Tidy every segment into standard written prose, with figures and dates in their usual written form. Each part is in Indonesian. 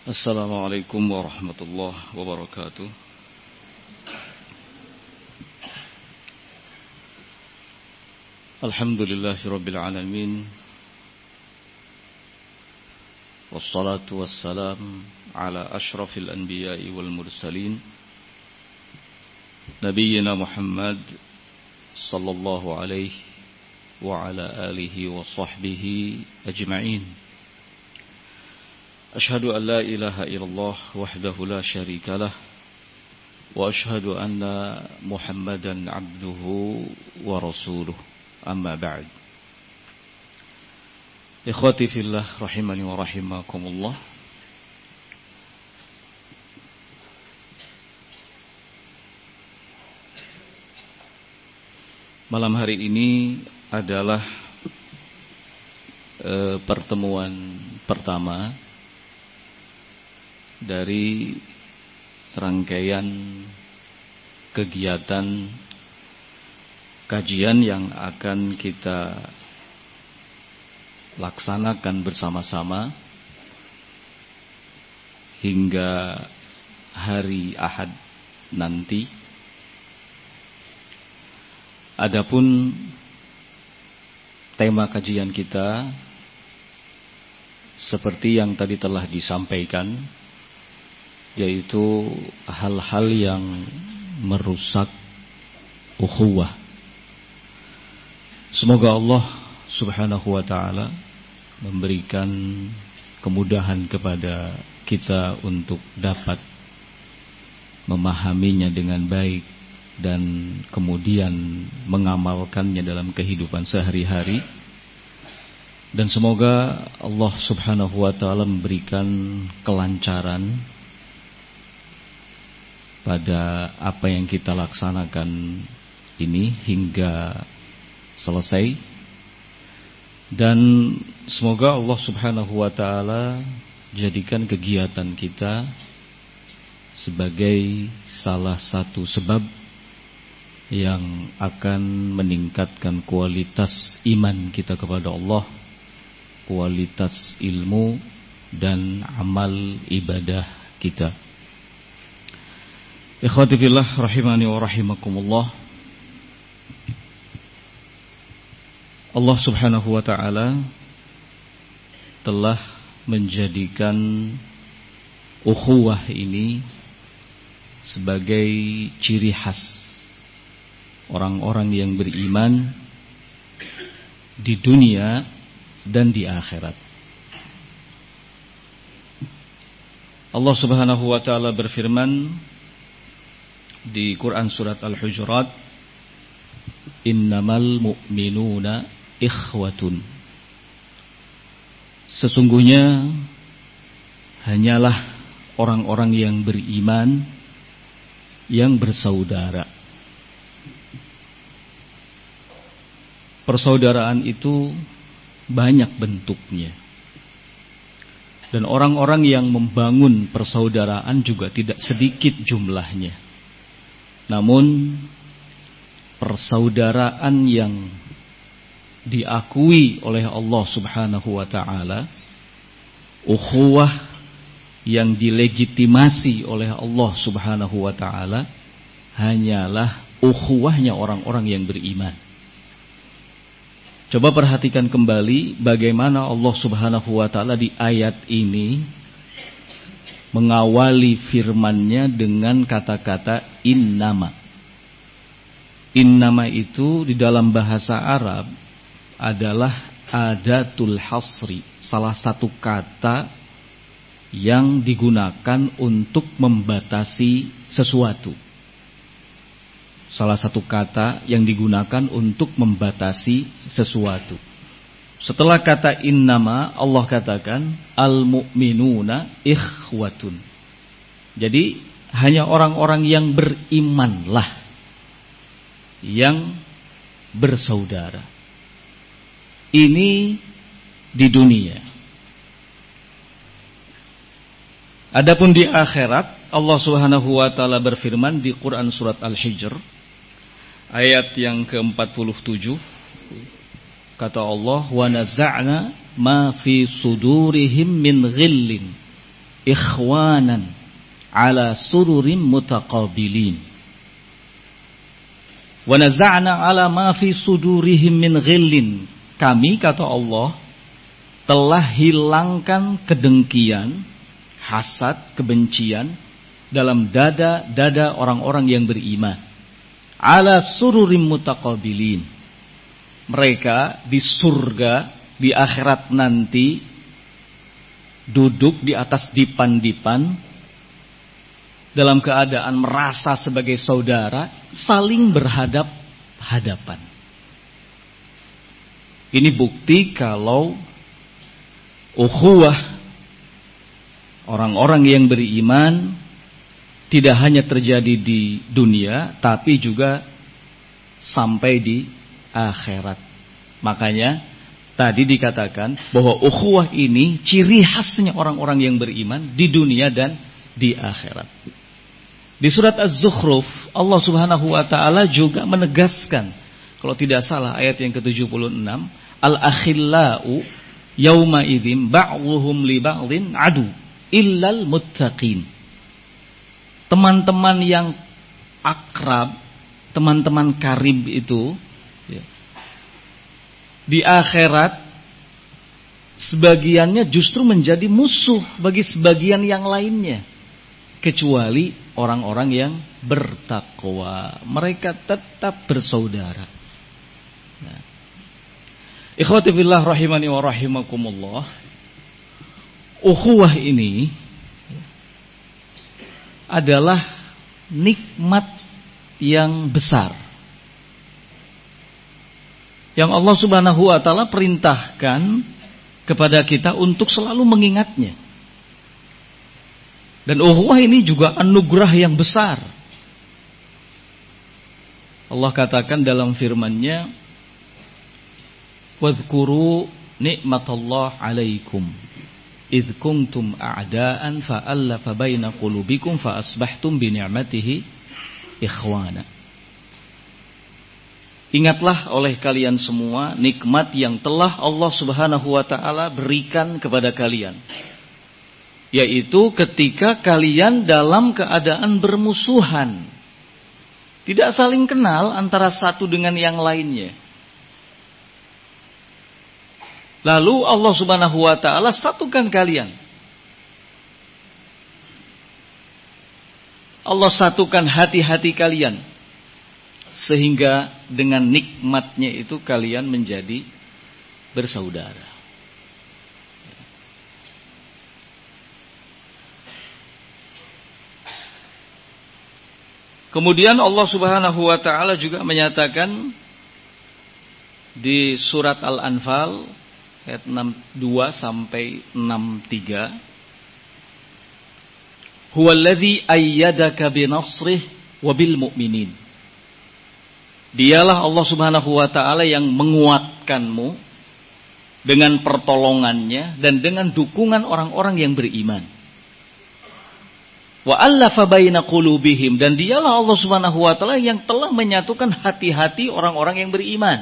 Assalamualaikum warahmatullahi wabarakatuh. Alhamdulillahirabbil alamin. Wassalatu wassalam ala asyrafil anbiya'i wal mursalin. Nabiyyina Muhammad sallallahu alaihi wa ala alihi wa sahbihi ajma'in. Ashhadu an la ilaha illallah wahdahu la syarika lah wa ashhadu anna Muhammadan abduhu wa rasuluh. Amma ba'd. Ikhwati fillah rahimani wa rahimakumullah. Malam hari ini adalah pertemuan pertama dari rangkaian kegiatan kajian yang akan kita laksanakan bersama-sama hingga hari Ahad nanti. Adapun tema kajian kita seperti yang tadi telah disampaikan, yaitu hal-hal yang merusak ukhuwah. Semoga Allah subhanahu wa ta'ala memberikan kemudahan kepada kita untuk dapat memahaminya dengan baik dan kemudian mengamalkannya dalam kehidupan sehari-hari. Dan semoga Allah subhanahu wa ta'ala memberikan kelancaran pada apa yang kita laksanakan ini hingga selesai. Dan semoga Allah subhanahu wa ta'ala jadikan kegiatan kita sebagai salah satu sebab yang akan meningkatkan kualitas iman kita kepada Allah, kualitas ilmu dan amal ibadah kita. Ikhwati fillah rahimani wa rahimakumullah. Allah subhanahu wa ta'ala telah menjadikan ukhuwah ini sebagai ciri khas orang-orang yang beriman di dunia dan di akhirat. Allah subhanahu wa ta'ala berfirman di Quran surat Al-Hujurat, innamal mu'minuna ikhwatun. Sesungguhnya hanyalah orang-orang yang beriman yang bersaudara. Persaudaraan itu banyak bentuknya. Dan orang-orang yang membangun persaudaraan juga tidak sedikit jumlahnya. Namun persaudaraan yang diakui oleh Allah subhanahu wa ta'ala, ukhuwah yang dilegitimasi oleh Allah subhanahu wa ta'ala, hanyalah ukhuwahnya orang-orang yang beriman. Coba perhatikan kembali bagaimana Allah subhanahu wa ta'ala di ayat ini mengawali firman-Nya dengan kata-kata innama. Innama itu di dalam bahasa Arab adalah adatul hasri, salah satu kata yang digunakan untuk membatasi sesuatu. Salah satu kata yang digunakan untuk membatasi sesuatu. Setelah kata innama, Allah katakan al-mu'minuna ikhwatun. Jadi hanya orang-orang yang berimanlah yang bersaudara. Ini di dunia. Adapun di akhirat, Allah subhanahu wa ta'ala berfirman di Quran surat Al-Hijr ayat yang ke-47. Kata Allah, wa naza'na ma fi sudurihim min ghillin ikhwanan ala sururim mutaqabilin. Wa naza'na ala ma fi sudurihim min ghillin. Kami, kata Allah, telah hilangkan kedengkian, hasad, kebencian dalam dada-dada orang-orang yang beriman. Ala sururim mutaqabilin. Mereka di surga, di akhirat nanti, duduk di atas dipan-dipan dalam keadaan merasa sebagai saudara, saling berhadap-hadapan. Ini bukti kalau ukhuwah orang-orang yang beriman tidak hanya terjadi di dunia, tapi juga sampai di akhirat. Makanya tadi dikatakan bahwa ukhuwah ini ciri khasnya orang-orang yang beriman di dunia dan di akhirat. Di surat Az-Zukhruf, Allah Subhanahu wa taala juga menegaskan, kalau tidak salah ayat yang ke-76, al-akhillau yauma idzin ba'dhuhum li ba'dhin adu illal muttaqin. Teman-teman yang akrab, teman-teman karib itu ya, di akhirat sebagiannya justru menjadi musuh bagi sebagian yang lainnya, kecuali orang-orang yang bertakwa. Mereka tetap bersaudara. Nah, ikhwati fillah rahimani wa rahimakumullah, ukhuwah ini adalah nikmat yang besar yang Allah Subhanahu wa taala perintahkan kepada kita untuk selalu mengingatnya. Dan ukhuwah ini juga anugerah yang besar. Allah katakan dalam firman-Nya, "Wadhkuru ni'matallahi 'alaikum idh kuntum a'daan fa'allafa baina qulubikum fa asbahtum bi ni'matihi ikhwana." Ingatlah oleh kalian semua nikmat yang telah Allah Subhanahu wa taala berikan kepada kalian, yaitu ketika kalian dalam keadaan bermusuhan, tidak saling kenal antara satu dengan yang lainnya. Lalu Allah Subhanahu wa taala satukan kalian. Allah satukan hati-hati kalian, sehingga dengan nikmatnya itu kalian menjadi bersaudara. Kemudian Allah Subhanahu wa taala juga menyatakan di surat Al-Anfal ayat 62 sampai 63, "Huwallazi ayyadaka binasrihi wa bil mu'minin." Dialah Allah Subhanahu wa taala yang menguatkanmu dengan pertolongannya dan dengan dukungan orang-orang yang beriman. Wa allafa baina qulubihim, dan dialah Allah Subhanahu wa taala yang telah menyatukan hati-hati orang-orang yang beriman.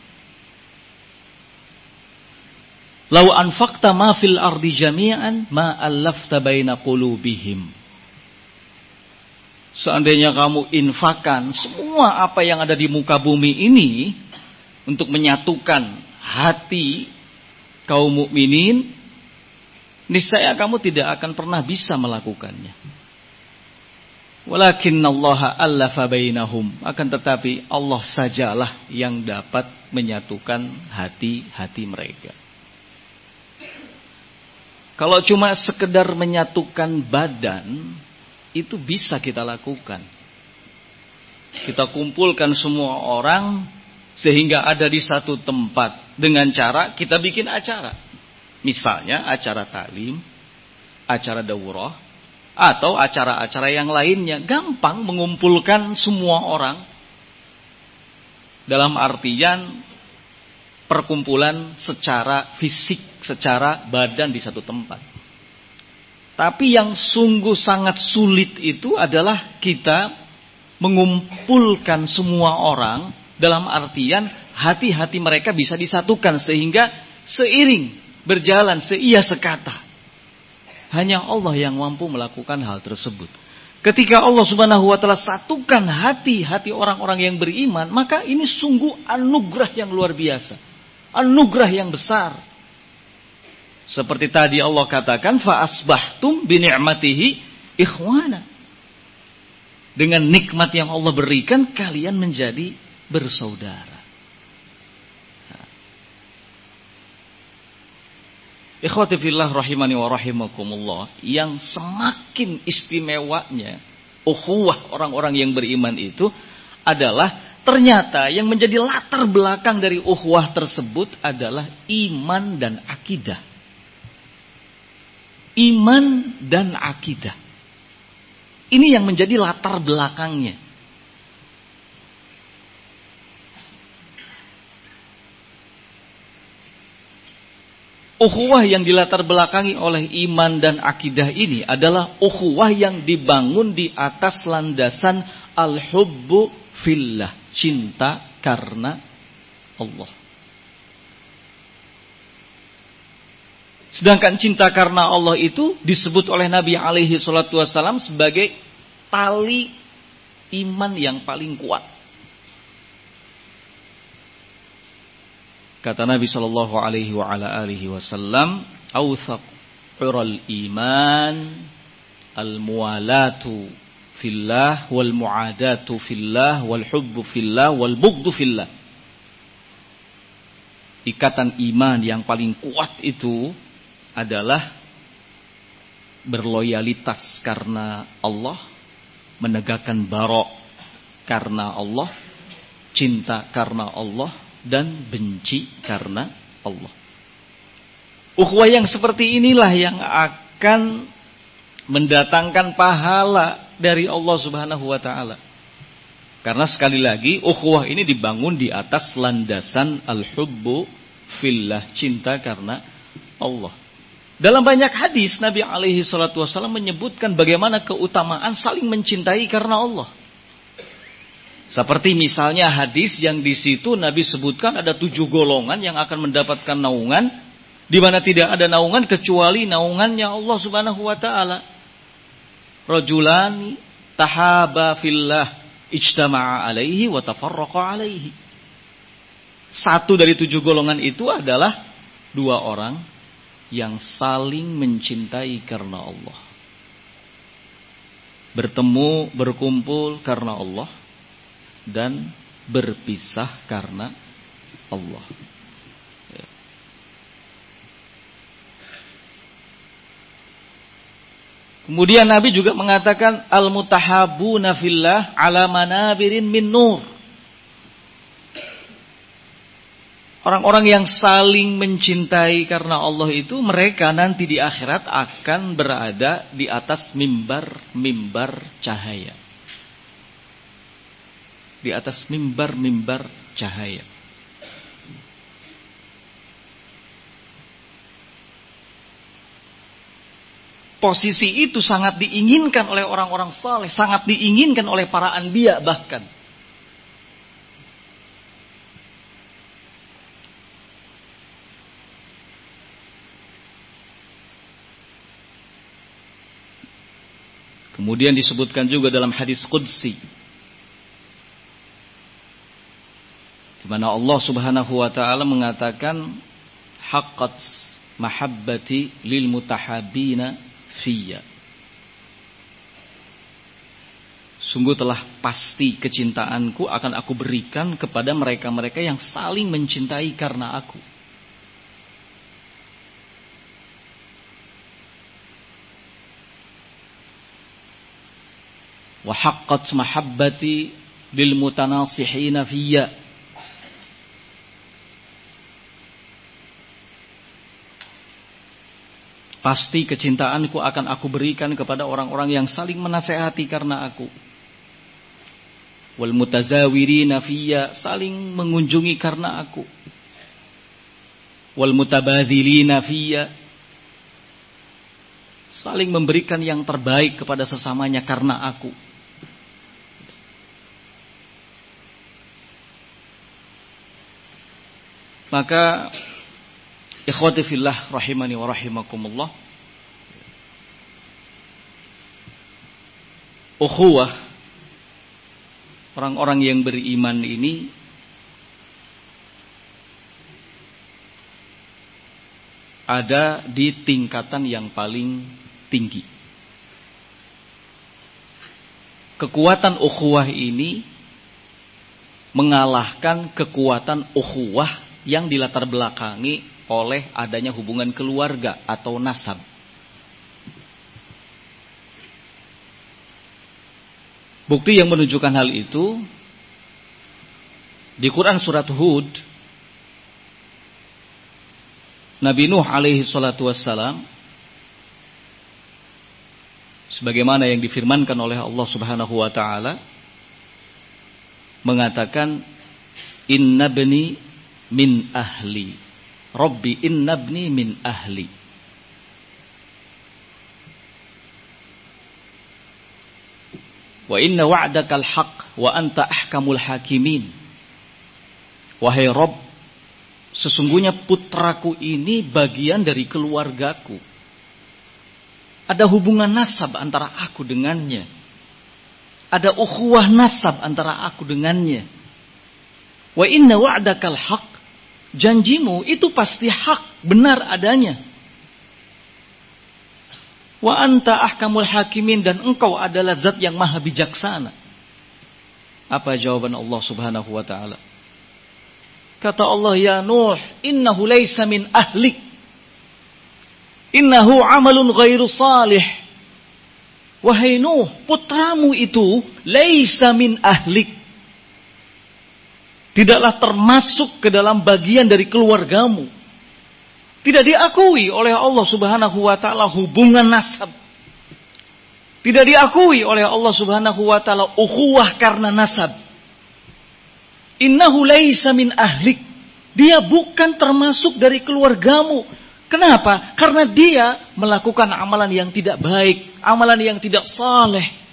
Lau anfaqta ma fil ardi jami'an ma allafta baina qulubihim. Seandainya kamu infakkan semua apa yang ada di muka bumi ini untuk menyatukan hati kaum mukminin, niscaya kamu tidak akan pernah bisa melakukannya. Walakinnallaha allafa bainahum, akan tetapi Allah sajalah yang dapat menyatukan hati-hati mereka. Kalau cuma sekedar menyatukan badan, itu bisa kita lakukan. Kita kumpulkan semua orang sehingga ada di satu tempat dengan cara kita bikin acara. Misalnya acara taklim, acara daurah, atau acara-acara yang lainnya. Gampang mengumpulkan semua orang. Dalam artian perkumpulan secara fisik, secara badan di satu tempat. Tapi yang sungguh sangat sulit itu adalah kita mengumpulkan semua orang dalam artian hati-hati mereka bisa disatukan sehingga seiring berjalan seia sekata. Hanya Allah yang mampu melakukan hal tersebut. Ketika Allah Subhanahu wa taala satukan hati-hati orang-orang yang beriman, maka ini sungguh anugerah yang luar biasa. Anugerah yang besar. Seperti tadi Allah katakan, fa asbahtum bi ni'matihi ikhwana. Dengan nikmat yang Allah berikan, kalian menjadi bersaudara. Ikhwati fillah rahimani wa rahimakumullah, yang semakin istimewanya ukhuwah orang-orang yang beriman itu adalah ternyata yang menjadi latar belakang dari ukhuwah tersebut adalah iman dan akidah. Iman dan akidah. Ini yang menjadi latar belakangnya. Ukhuwah yang dilatar belakangi oleh iman dan akidah ini adalah ukhuwah yang dibangun di atas landasan al-hubbu fillah, cinta karena Allah. Sedangkan cinta karena Allah itu disebut oleh Nabi alaihi salatu wasallam sebagai tali iman yang paling kuat. Kata Nabi sallallahu alaihi wa ala alihi wasallam, "Awthaqul iman al-muwalatu fillah wal muadatu fillah wal hubbu fillah wal bughdu fillah." Ikatan iman yang paling kuat itu adalah berloyalitas karena Allah, menegakkan barok karena Allah, cinta karena Allah, dan benci karena Allah. Ukhuwah yang seperti inilah yang akan mendatangkan pahala dari Allah Subhanahu wa taala. Karena sekali lagi ukhuwah ini dibangun di atas landasan al-hubbu fillah, cinta karena Allah. Dalam banyak hadis Nabi alaihi salatu wasallam menyebutkan bagaimana keutamaan saling mencintai karena Allah. Seperti misalnya hadis yang di situ Nabi sebutkan ada 7 golongan yang akan mendapatkan naungan, di mana tidak ada naungan kecuali naungannya Allah Subhanahu wa taala. Rajulani tahaba fillah ijtama'a alaihi wa tafarraqa alaihi. 1 dari 7 golongan itu adalah 2 orang yang saling mencintai karena Allah. Bertemu, berkumpul karena Allah, dan berpisah karena Allah. Kemudian Nabi juga mengatakan al-mutahabuna fillah ala manabirin min nur. Orang-orang yang saling mencintai karena Allah itu mereka nanti di akhirat akan berada di atas mimbar-mimbar cahaya. Di atas mimbar-mimbar cahaya. Posisi itu sangat diinginkan oleh orang-orang saleh, sangat diinginkan oleh para anbiya bahkan. Kemudian disebutkan juga dalam hadis qudsi, di mana Allah Subhanahu wa taala mengatakan haqqat mahabbati lil mutahabbina fiyya. Sungguh telah pasti kecintaanku akan aku berikan kepada mereka-mereka yang saling mencintai karena aku. Wa haqqat mahabbati lil mutanasihina fiyya. Pasti kecintaanku akan aku berikan kepada orang-orang yang saling menasehati karena aku. Wal mutazawirina fiyya, saling mengunjungi karena aku. Wal mutabadzilina fiyya, saling memberikan yang terbaik kepada sesamanya karena aku. Maka ikhwati fillah rahimani wa rahimakumullah, ukhuwah, orang-orang yang beriman ini ada di tingkatan yang paling tinggi. Kekuatan ukhuwah ini mengalahkan kekuatan ukhuwah yang dilatar belakangi oleh adanya hubungan keluarga atau nasab. Bukti yang menunjukkan hal itu di Quran surat Hud, Nabi Nuh alaihi salatu wassalam, sebagaimana yang difirmankan oleh Allah Subhanahu wa taala, mengatakan, inna bni min ahli, Rabbi inna bni min ahli. Wa inna wa'dakal haq wa anta ahkamul hakimin. Wahai Rabb, sesungguhnya putraku ini bagian dari keluargaku. Ada hubungan nasab antara aku dengannya. Ada ukhuwah nasab antara aku dengannya. Wa inna wa'dakal haq, janjimu itu pasti hak, benar adanya. Wa anta ahkamul hakimin, dan engkau adalah zat yang maha bijaksana. Apa jawaban Allah Subhanahu wa taala? Kata Allah, ya Nuh, innahu laysa min ahlik, innahu amalun ghairu salih. Wahai Nuh, putramu itu laysa min ahlik, tidaklah termasuk ke dalam bagian dari keluargamu. Tidak diakui oleh Allah Subhanahu wa taala hubungan nasab. Tidak diakui oleh Allah Subhanahu wa taala ukhuwah karena nasab. Innahu laisa min ahlik. Dia bukan termasuk dari keluargamu. Kenapa? Karena dia melakukan amalan yang tidak baik, amalan yang tidak saleh.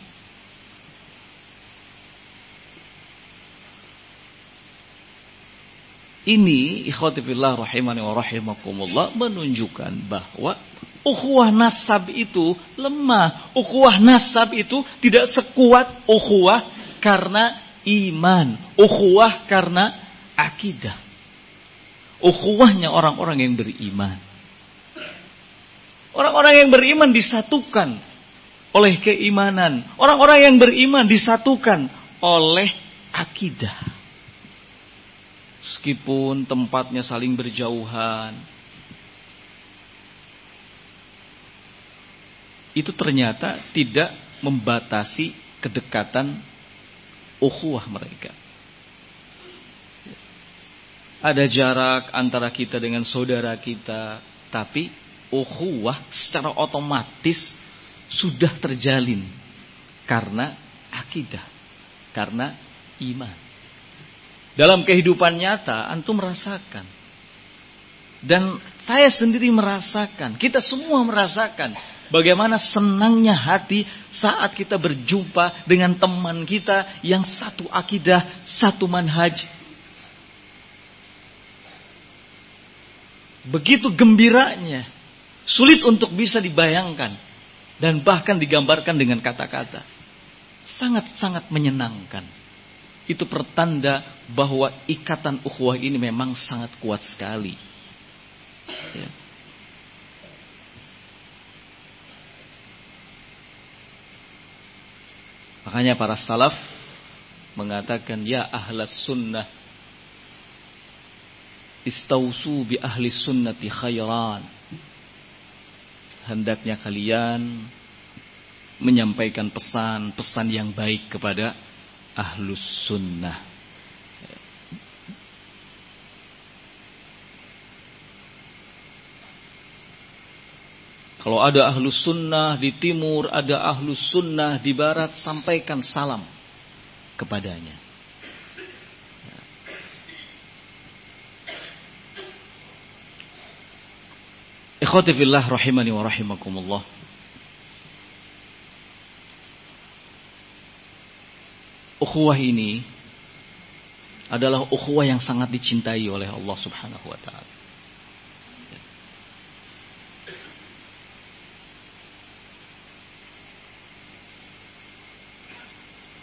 Ini ikhwati fillah rahimani wa rahimakumullah menunjukkan bahwa ukhuwah nasab itu lemah. Ukhuwah nasab itu tidak sekuat ukhuwah karena iman, ukhuwah karena akidah. Ukhuwahnya orang-orang yang beriman. Orang-orang yang beriman disatukan oleh keimanan. Orang-orang yang beriman disatukan oleh akidah. Meskipun tempatnya saling berjauhan, itu ternyata tidak membatasi kedekatan ukhuwah mereka. Ada jarak antara kita dengan saudara kita, tapi ukhuwah secara otomatis sudah terjalin karena akidah, karena iman. Dalam kehidupan nyata, antum merasakan. Dan saya sendiri merasakan, kita semua merasakan bagaimana senangnya hati saat kita berjumpa dengan teman kita yang satu akidah, satu manhaj. Begitu gembiranya, sulit untuk bisa dibayangkan dan bahkan digambarkan dengan kata-kata. Sangat-sangat menyenangkan. Itu pertanda bahwa ikatan ukhuwah ini memang sangat kuat sekali. Ya. Makanya para salaf mengatakan, ya ahlas sunnah, istausu bi ahli sunnati khairan. Hendaknya kalian menyampaikan pesan-pesan yang baik kepada ahlus sunnah. Kalau ada ahlus sunnah di timur, ada ahlus sunnah di barat, sampaikan salam kepadanya. Ikhwati fillah rahimani wa rahimakumullah. Ukhuwah ini adalah ukhuwah yang sangat dicintai oleh Allah Subhanahu wa taala.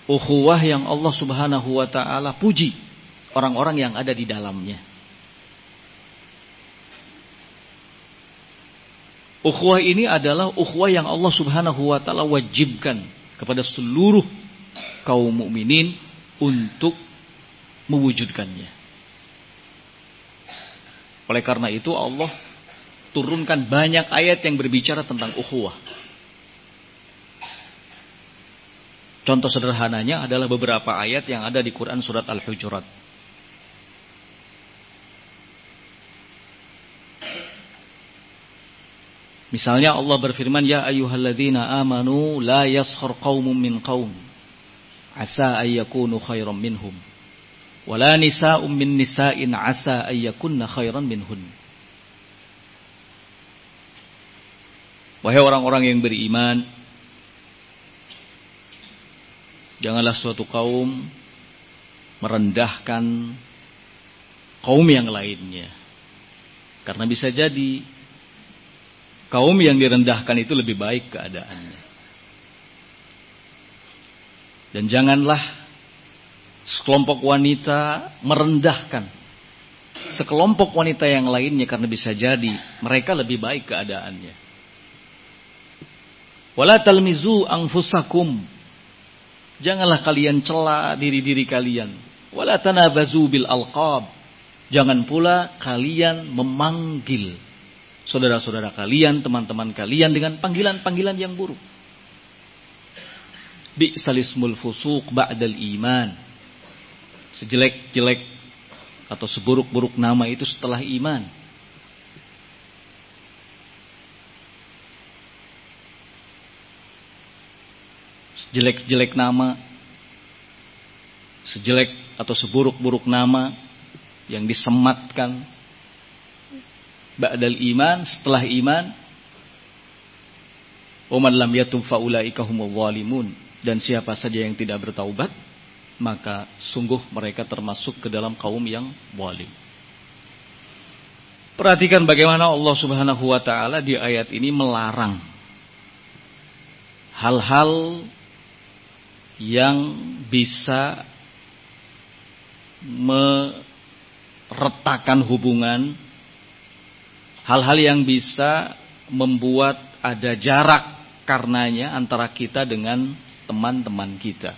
ukhuwah yang Allah Subhanahu wa taala puji orang-orang yang ada di dalamnya. Ukhuwah ini adalah ukhuwah yang Allah Subhanahu wa taala wajibkan kepada seluruh kaum mukminin untuk mewujudkannya. Oleh karena itu Allah turunkan banyak ayat yang berbicara tentang ukhuwah. Contoh sederhananya adalah beberapa ayat yang ada di Quran surat Al-Hujurat. Misalnya Allah berfirman, ya ayyuhalladzina amanu la yaskhar qaumun min qaum asa ayyakunu khairan minhum wala nisa'un min nisa'in asa ayyakunna khairan minhun. Wahai orang-orang yang beriman, janganlah suatu kaum merendahkan kaum yang lainnya, karena bisa jadi kaum yang direndahkan itu lebih baik keadaannya. Dan janganlah sekelompok wanita merendahkan sekelompok wanita yang lainnya, karena bisa jadi mereka lebih baik keadaannya. Wala talmizu anfusakum, janganlah kalian cela diri-diri kalian. Wala tanabazu bil alqab, jangan pula kalian memanggil saudara-saudara kalian, teman-teman kalian dengan panggilan-panggilan yang buruk. Bi'salismul fusuq ba'dal iman, sejelek-jelek atau seburuk-buruk nama itu setelah iman. Sejelek-jelek nama, sejelek atau seburuk-buruk nama yang disematkan ba'dal iman, setelah iman. Wa man lam yatub fa ulaika humul zalimun, dan siapa saja yang tidak bertaubat maka sungguh mereka termasuk ke dalam kaum yang zalim. Perhatikan bagaimana Allah Subhanahu wa taala di ayat ini melarang hal-hal yang bisa meretakan hubungan, hal-hal yang bisa membuat ada jarak karenanya antara kita dengan teman-teman kita.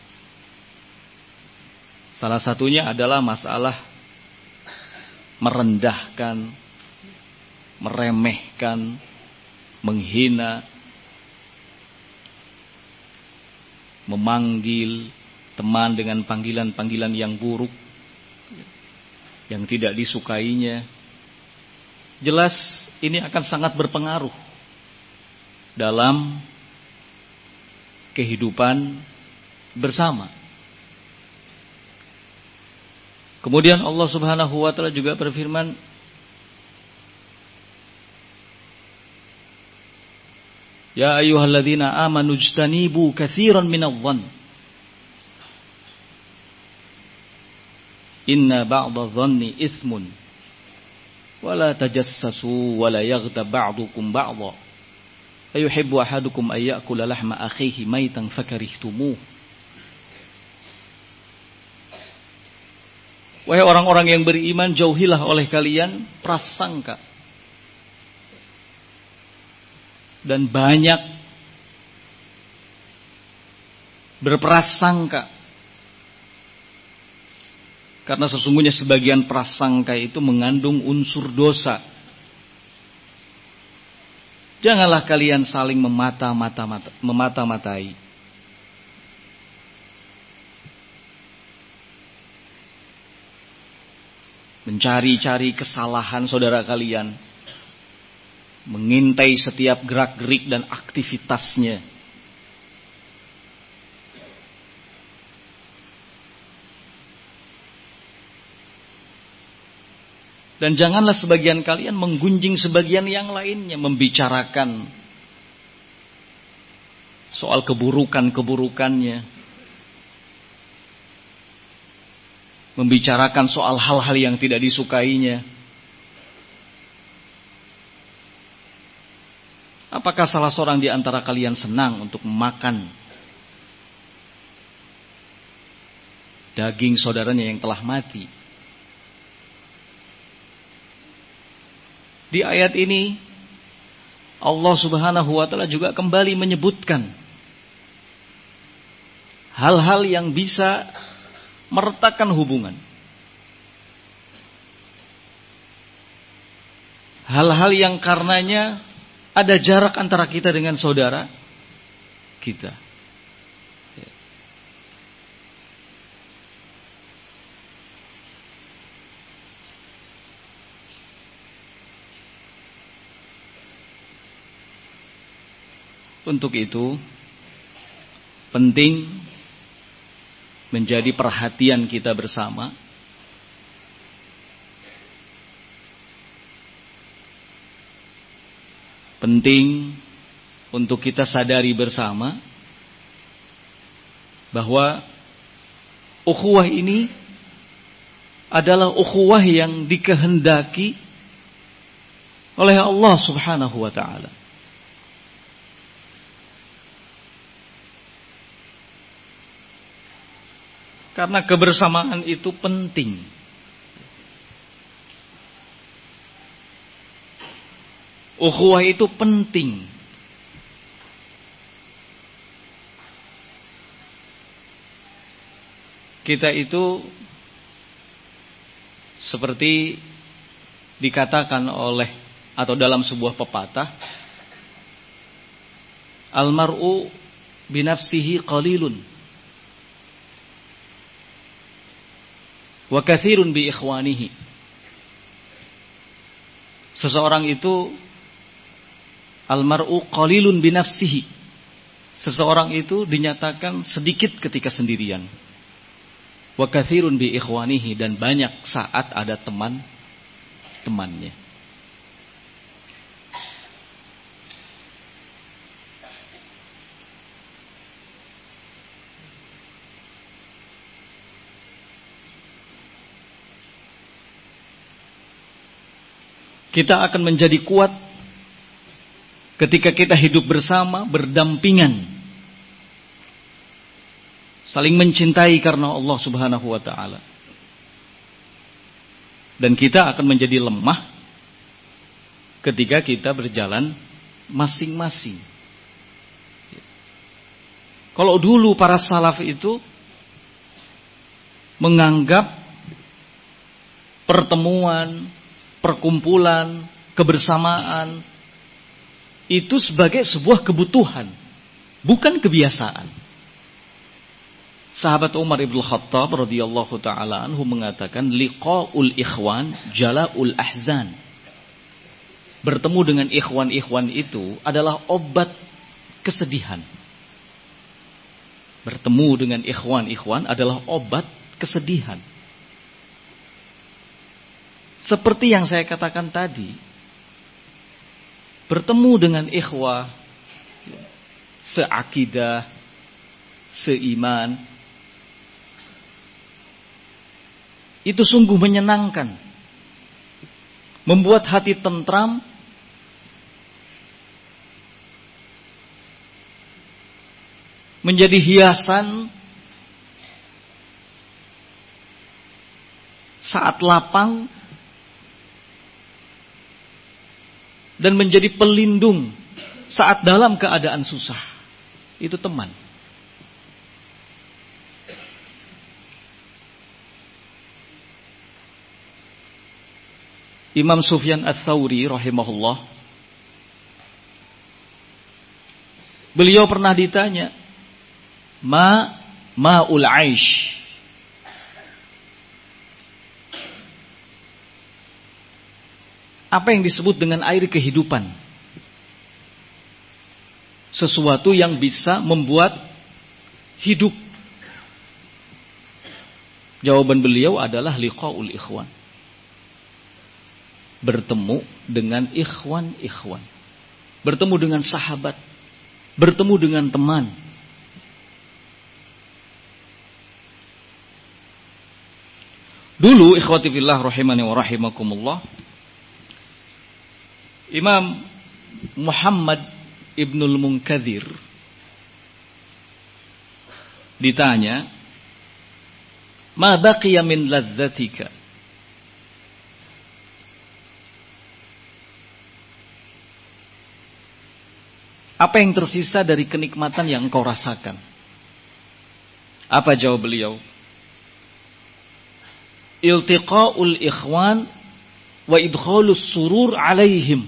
Salah satunya adalah masalah merendahkan, meremehkan, menghina, memanggil teman dengan panggilan-panggilan yang buruk, yang tidak disukainya. Jelas ini akan sangat berpengaruh dalam kehidupan bersama. Kemudian Allah Subhanahu wa taala juga berfirman, ya ayyuhalladzina amanu ijtanibu katsiran minadh-dhann inna ba'dadh-dhanni itsmun wa la tajassasu wa la yaghtab ba'dukum ba'dha ayuhibbu ahadukum ay ya'kula lahma akhihi maitan fakarihtumuh. Wahai orang-orang yang beriman, jauhilah oleh kalian prasangka. Dan banyak berprasangka, karena sesungguhnya sebagian prasangka itu mengandung unsur dosa. Janganlah kalian saling memata-matai. Mencari-cari kesalahan saudara kalian, mengintai setiap gerak-gerik dan aktivitasnya. Dan janganlah sebagian kalian menggunjing sebagian yang lainnya, membicarakan soal keburukan-keburukannya, membicarakan soal hal-hal yang tidak disukainya. Apakah salah seorang di antara kalian senang untuk makan daging saudaranya yang telah mati. Di ayat ini Allah Subhanahu wa taala juga kembali menyebutkan hal-hal yang bisa meretakkan hubungan. Hal-hal yang karenanya ada jarak antara kita dengan saudara kita. Untuk itu penting menjadi perhatian kita bersama penting untuk kita sadari bersama bahwa ukhuwah ini adalah ukhuwah yang dikehendaki oleh Allah Subhanahu wa taala. Karena kebersamaan itu penting. Ukhuwah itu penting. Kita itu seperti dikatakan oleh atau dalam sebuah pepatah, al-mar'u binafsihi qalilun wa katsirun bi ikhwanihi. Seseorang itu al-mar'u qalilun bi nafsihi. Seseorang itu dinyatakan sedikit ketika sendirian. Wa katsirun bi ikhwanihi, dan banyak saat ada teman-temannya. Kita akan menjadi kuat ketika kita hidup bersama, berdampingan, saling mencintai karena Allah Subhanahu wa taala. Dan kita akan menjadi lemah ketika kita berjalan masing-masing. Kalau dulu para salaf itu menganggap pertemuan, perkumpulan, kebersamaan itu sebagai sebuah kebutuhan, bukan kebiasaan. Sahabat Umar ibn Khattab radhiyallahu taala anhu mengatakan, liqaul ikhwan jala'ul ahzan. Bertemu dengan ikhwan-ikhwan itu adalah obat kesedihan. Bertemu dengan ikhwan-ikhwan adalah obat kesedihan. Seperti yang saya katakan tadi, bertemu dengan ikhwah seakidah, seiman, itu sungguh menyenangkan, membuat hati tentram, menjadi hiasan saat lapang, dan menjadi pelindung saat dalam keadaan susah. Itu teman. Imam Sufyan Ats-Tsauri rahimahullah, beliau pernah ditanya, ma'ul aish, apa yang disebut dengan air kehidupan? Sesuatu yang bisa membuat hidup. Jawaban beliau adalah liqaul ikhwan. Bertemu dengan ikhwan-ikhwan. Bertemu dengan sahabat. Bertemu dengan teman. Dulu ikhwati fillah rahimani wa rahimakumullah, Imam Muhammad Ibnul Munkadir ditanya, ma baqiya min ladzatika. Apa yang tersisa dari kenikmatan yang engkau rasakan? Apa jawab beliau? Iltiqaul ikhwan wa idkhalus surur alaihim.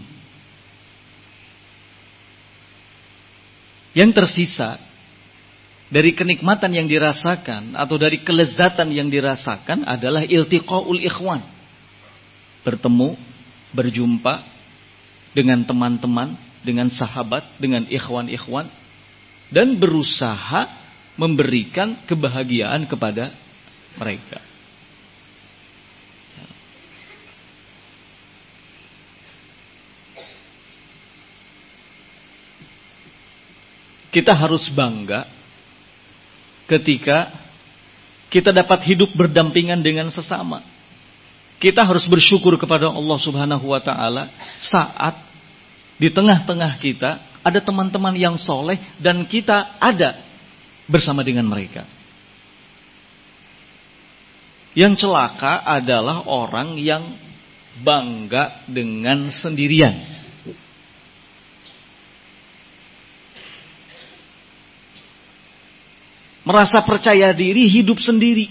Yang tersisa dari kenikmatan yang dirasakan atau dari kelezatan yang dirasakan adalah iltiqaul ikhwan. Bertemu, berjumpa dengan teman-teman, dengan sahabat, dengan ikhwan-ikhwan, dan berusaha memberikan kebahagiaan kepada mereka. Kita harus bangga ketika kita dapat hidup berdampingan dengan sesama. Kita harus bersyukur kepada Allah Subhanahu wa taala saat di tengah-tengah kita ada teman-teman yang soleh dan kita ada bersama dengan mereka. Yang celaka adalah orang yang bangga dengan sendirian. Merasa percaya diri, hidup sendiri.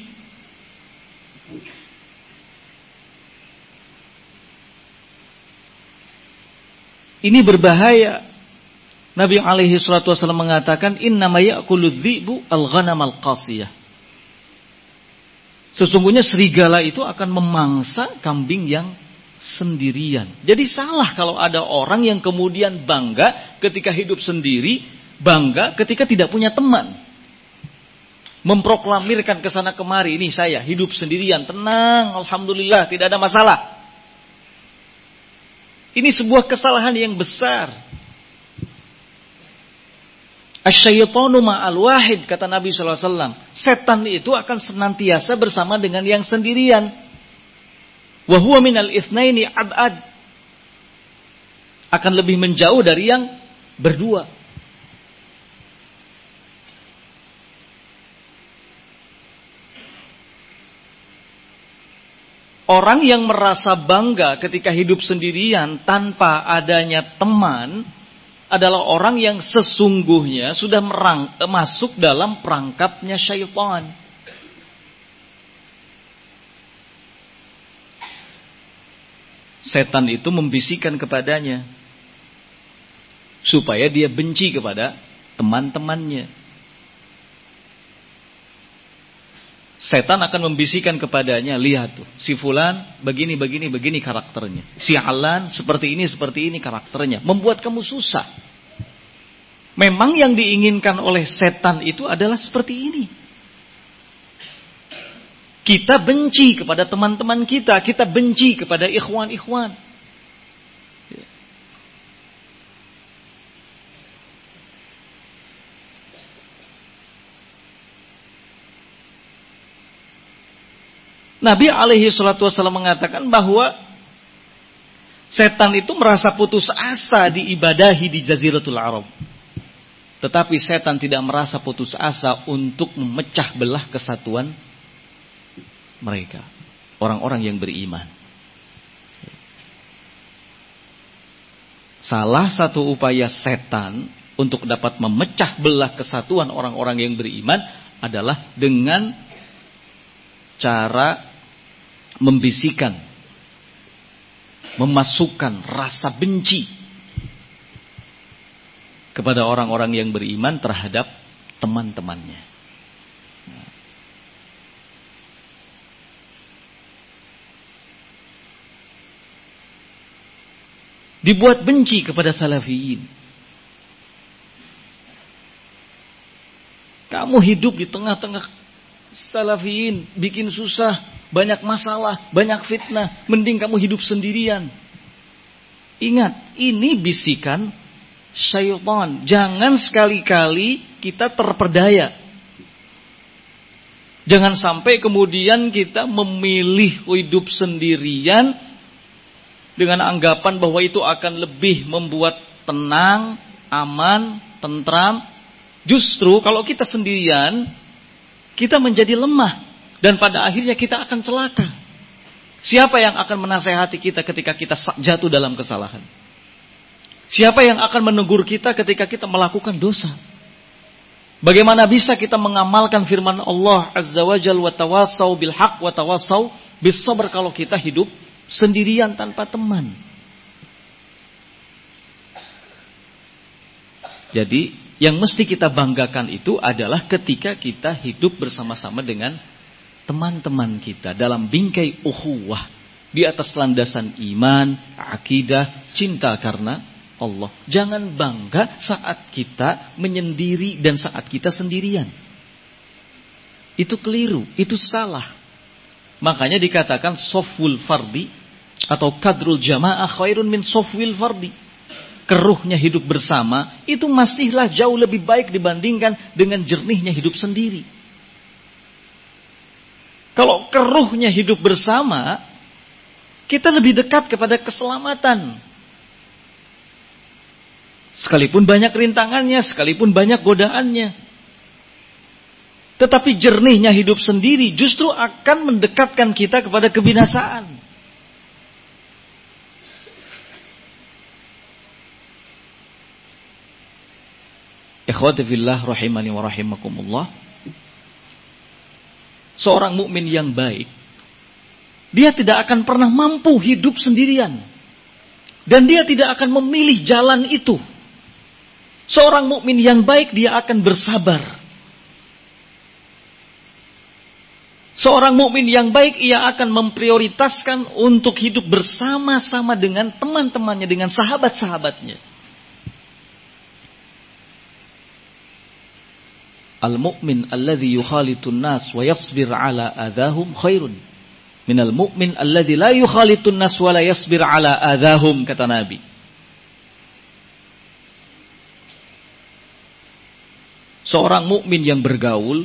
Ini berbahaya. Nabi alaihi salatu wasallam mengatakan, innama ya'kuludz dzi'bu al-ghanam al-qasiyah. Sesungguhnya serigala itu akan memangsa kambing yang sendirian. Jadi salah kalau ada orang yang kemudian bangga ketika hidup sendiri, bangga ketika tidak punya teman. Memproklamirkan ke sana kemari, ini saya hidup sendirian, tenang, alhamdulillah, tidak ada masalah. Ini sebuah kesalahan yang besar. Asyaitonu ma'al wahid, kata Nabi SAW. Setan itu akan senantiasa bersama dengan yang sendirian. Wa huwa minal itsnaini ab'ad. Akan lebih menjauh dari yang berdua. Orang yang merasa bangga ketika hidup sendirian tanpa adanya teman adalah orang yang sesungguhnya sudah masuk dalam perangkapnya syaitan. Setan itu membisikkan kepadanya supaya dia benci kepada teman-temannya. Setan akan membisikkan kepadanya, lihat tuh, si fulan begini karakternya. Si alan seperti ini karakternya. Membuat kamu susah. Memang yang diinginkan oleh setan itu adalah seperti ini. Kita benci kepada teman-teman kita benci kepada ikhwan-ikhwan. Nabi alaihi salatu wasallam mengatakan bahwa setan itu merasa putus asa diibadahi di Jaziratul Arab. Tetapi setan tidak merasa putus asa untuk memecah belah kesatuan mereka. Orang-orang yang beriman. Salah satu upaya setan untuk dapat memecah belah kesatuan orang-orang yang beriman adalah dengan cara membisikkan, memasukkan rasa benci kepada orang-orang yang beriman terhadap teman-temannya. Dibuat benci kepada salafiyin. Kamu hidup di tengah-tengah salafiyin, bikin susah, banyak masalah, banyak fitnah, mending kamu hidup sendirian. Ingat, ini bisikan syaitan. Jangan sekali-kali kita terperdaya. Jangan sampai kemudian kita memilih hidup sendirian dengan anggapan bahwa itu akan lebih membuat tenang, aman, tentram. Justru kalau kita sendirian, kita menjadi lemah. Dan pada akhirnya kita akan celaka. Siapa yang akan menasehati kita ketika kita jatuh dalam kesalahan? Siapa yang akan menegur kita ketika kita melakukan dosa? Bagaimana bisa kita mengamalkan firman Allah Azza wa Jalla wa tawassau bil haq wa tawassau bis sabr kalau kita hidup sendirian tanpa teman? Jadi, yang mesti kita banggakan itu adalah ketika kita hidup bersama-sama dengan teman-teman kita dalam bingkai ukhuwah di atas landasan iman, akidah, cinta karena Allah. Jangan bangga saat kita menyendiri dan saat kita sendirian. Itu keliru, itu salah. Makanya dikatakan sofwul fardi atau kadrul jamaah khairun min sofwil fardi. Keruhnya hidup bersama itu masihlah jauh lebih baik dibandingkan dengan jernihnya hidup sendiri. Kalau keruhnya hidup bersama, kita lebih dekat kepada keselamatan. Sekalipun banyak rintangannya, sekalipun banyak godaannya. Tetapi jernihnya hidup sendiri justru akan mendekatkan kita kepada kebinasaan. Ikhwati fillah rahimani wa rahimakumullah. Seorang mukmin yang baik, dia tidak akan pernah mampu hidup sendirian. Dan dia tidak akan memilih jalan itu. Seorang mukmin yang baik, dia akan bersabar. Seorang mukmin yang baik, ia akan memprioritaskan untuk hidup bersama-sama dengan teman-temannya, dengan sahabat-sahabatnya. Al-mu'min alladhi yukhalitun nas wa yasbir ala adahum khairun minal mu'min alladhi la yukhalitun nas wa la yasbir ala adahum, kata Nabi. Seorang mukmin yang bergaul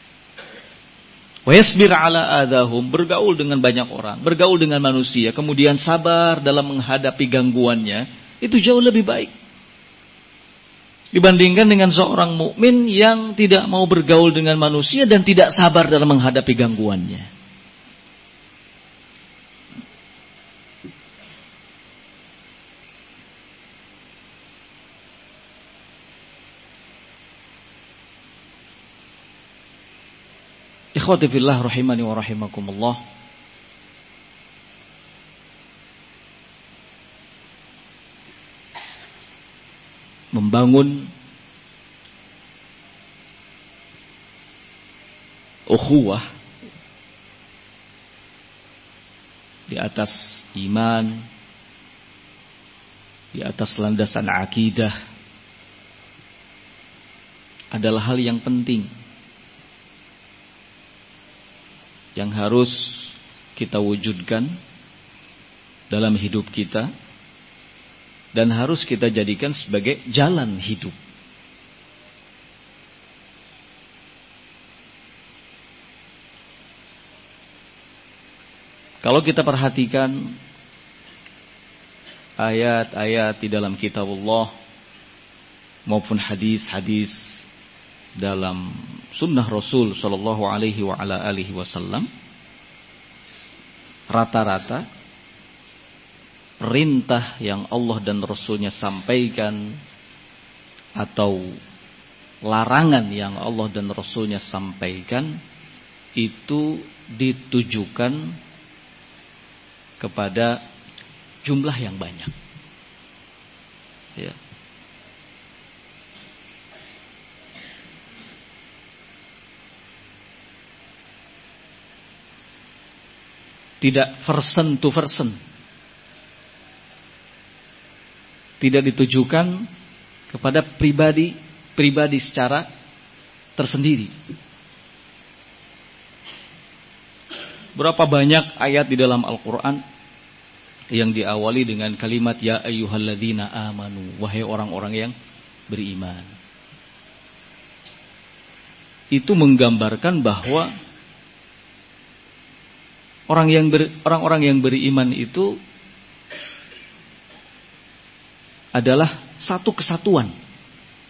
wa yasbir ala adahum, bergaul dengan banyak orang, bergaul dengan manusia, kemudian sabar dalam menghadapi gangguannya, itu jauh lebih baik dibandingkan dengan seorang mukmin yang tidak mau bergaul dengan manusia dan tidak sabar dalam menghadapi gangguannya. Ikhwati fillah rahimani wa rahimakumullah. Membangun ukhuwah di atas iman, di atas landasan akidah adalah hal yang penting yang harus kita wujudkan dalam hidup kita dan harus kita jadikan sebagai jalan hidup. Kalau kita perhatikan ayat-ayat di dalam kitab Allah maupun hadis-hadis dalam sunnah Rasul sallallahu alaihi wa ala alihi wasallam, rata-rata perintah yang Allah dan Rasulnya sampaikan atau larangan yang Allah dan Rasulnya sampaikan itu ditujukan kepada jumlah yang banyak. Ya. Tidak person to person. Tidak ditujukan kepada pribadi secara tersendiri. Berapa banyak ayat di dalam Al-Quran yang diawali dengan kalimat ya ayyuhalladzina amanu, wahai orang-orang yang beriman. Itu menggambarkan bahwa orang-orang yang beriman itu adalah satu kesatuan.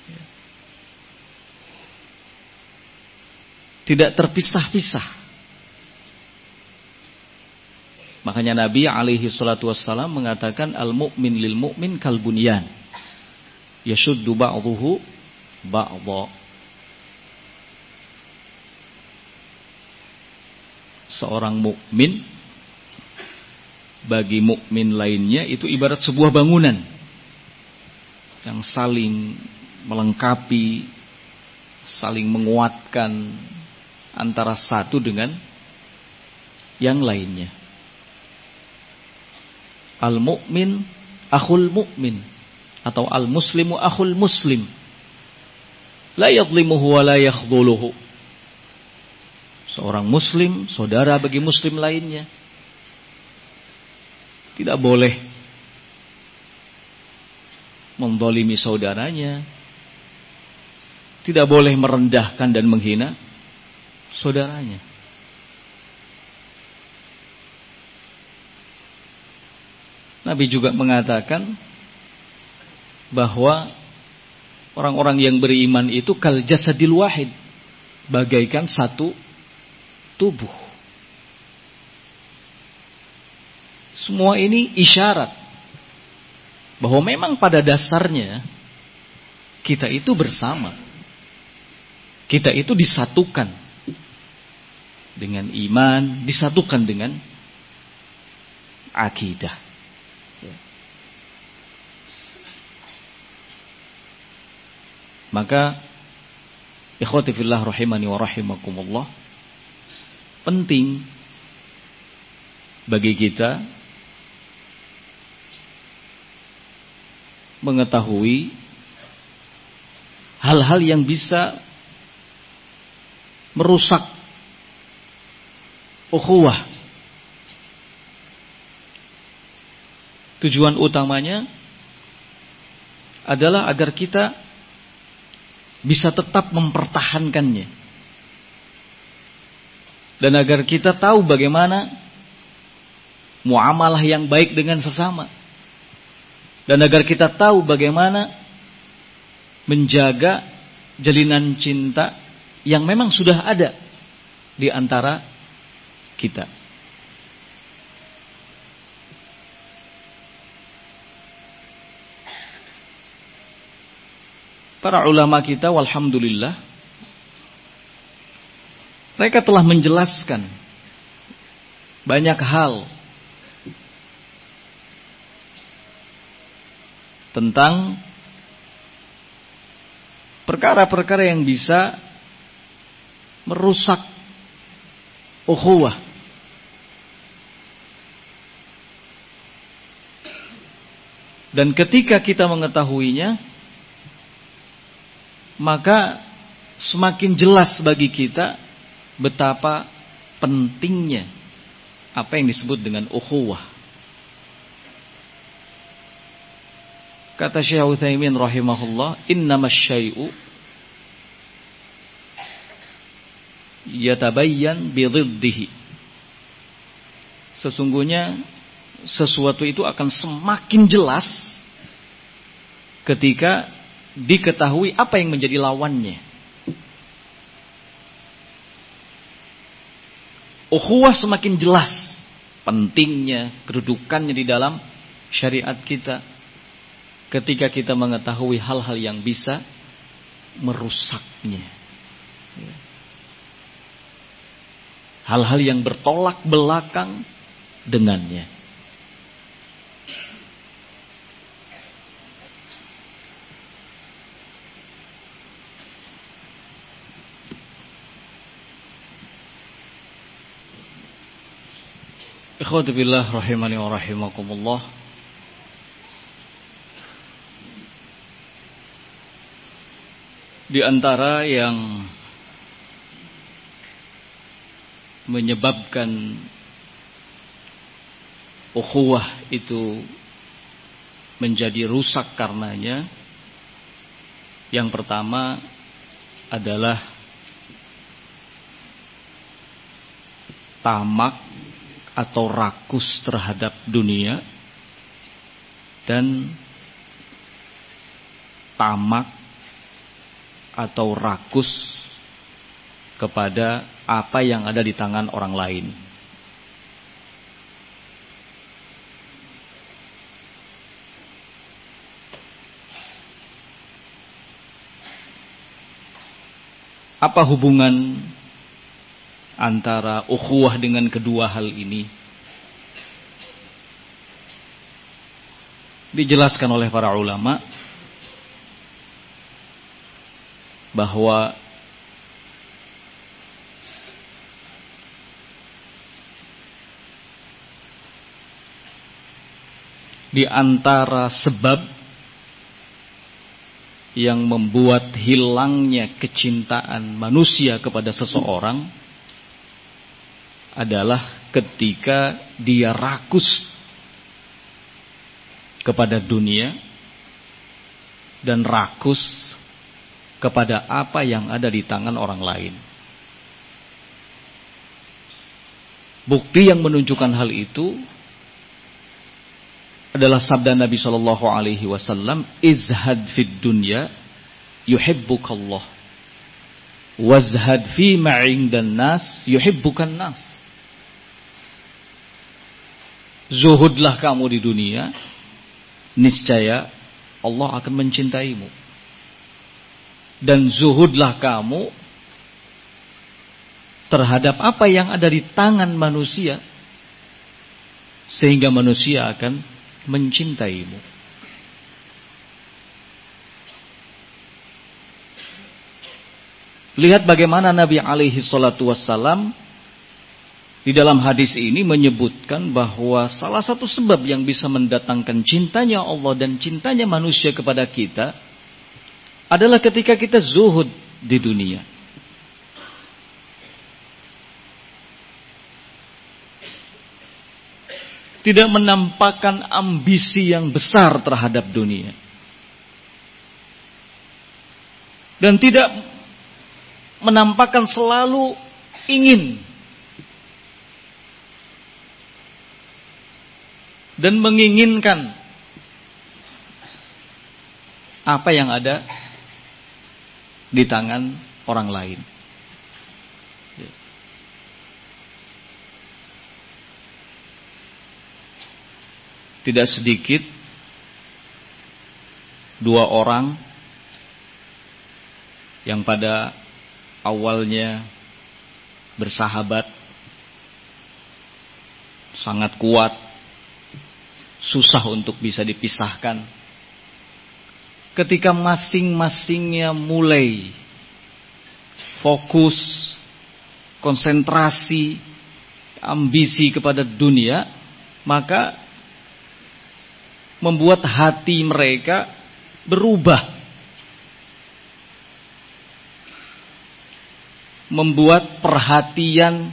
Tidak terpisah-pisah. Makanya Nabi alaihi salatu wassalam mengatakan al-mu'min lil mu'min kal bunyan yashuddu ba'dhuhu ba'dha. Seorang mukmin bagi mukmin lainnya itu ibarat sebuah bangunan yang saling melengkapi, saling menguatkan antara satu dengan yang lainnya. Al-mu'min akhul mu'min atau al-muslimu akhul muslim. La yadhlimuhu wa la yakhdhuluhu. Seorang muslim saudara bagi muslim lainnya. Tidak boleh menzalimi saudaranya. Tidak boleh merendahkan dan menghina saudaranya. Nabi juga mengatakan bahwa orang-orang yang beriman itu kal jasadil wahid, bagaikan satu tubuh. Semua ini isyarat bahwa memang pada dasarnya kita itu bersama. Kita itu disatukan dengan iman, disatukan dengan akidah. Maka ikhwati fillah rahimani wa rahimakumullah, penting bagi kita mengetahui hal-hal yang bisa merusak ukhuwah. Tujuan utamanya adalah agar kita bisa tetap mempertahankannya. Dan agar kita tahu bagaimana muamalah yang baik dengan sesama. Dan agar kita tahu bagaimana menjaga jalinan cinta yang memang sudah ada di antara kita. Para ulama kita walhamdulillah, mereka telah menjelaskan banyak hal tentang perkara-perkara yang bisa merusak ukhuwah. Dan ketika kita mengetahuinya, maka semakin jelas bagi kita betapa pentingnya apa yang disebut dengan ukhuwah. Kata Syekh Utsaimin rahimahullah, innamas syai'u yatabayyan bididdihi. Sesungguhnya sesuatu itu akan semakin jelas ketika diketahui apa yang menjadi lawannya. Ukhuwah semakin jelas pentingnya, kedudukannya di dalam syariat kita ketika kita mengetahui hal-hal yang bisa merusaknya. Hal-hal yang bertolak belakang dengannya. Ikhwati billah rahimani wa rahimakumullah. Di antara yang menyebabkan ukhuwah itu menjadi rusak karenanya, yang pertama adalah tamak atau rakus terhadap dunia dan tamak atau rakus kepada apa yang ada di tangan orang lain. Apa hubungan antara ukhuwah dengan kedua hal ini? Dijelaskan oleh para ulama bahwa di antara sebab yang membuat hilangnya kecintaan manusia kepada seseorang adalah ketika dia rakus kepada dunia dan rakus kepada apa yang ada di tangan orang lain. Bukti yang menunjukkan hal itu adalah sabda Nabi Shallallahu Alaihi Wasallam, izhad fid dunya yuhibbukallah, wazhad fi ma'indan nas yuhibbukan nas. Zuhudlah kamu di dunia, niscaya Allah akan mencintaimu. Dan zuhudlah kamu terhadap apa yang ada di tangan manusia, sehingga manusia akan mencintaimu. Lihat bagaimana Nabi alaihi salatu wassalam di dalam hadis ini menyebutkan bahwa salah satu sebab yang bisa mendatangkan cintanya Allah dan cintanya manusia kepada kita adalah ketika kita zuhud di dunia. Tidak menampakkan ambisi yang besar terhadap dunia. Dan tidak menampakkan selalu ingin dan menginginkan apa yang ada di tangan orang lain. Tidak sedikit dua orang yang pada awalnya bersahabat, sangat kuat, susah untuk bisa dipisahkan. Ketika masing-masingnya mulai fokus, konsentrasi, ambisi kepada dunia, maka membuat hati mereka berubah, membuat perhatian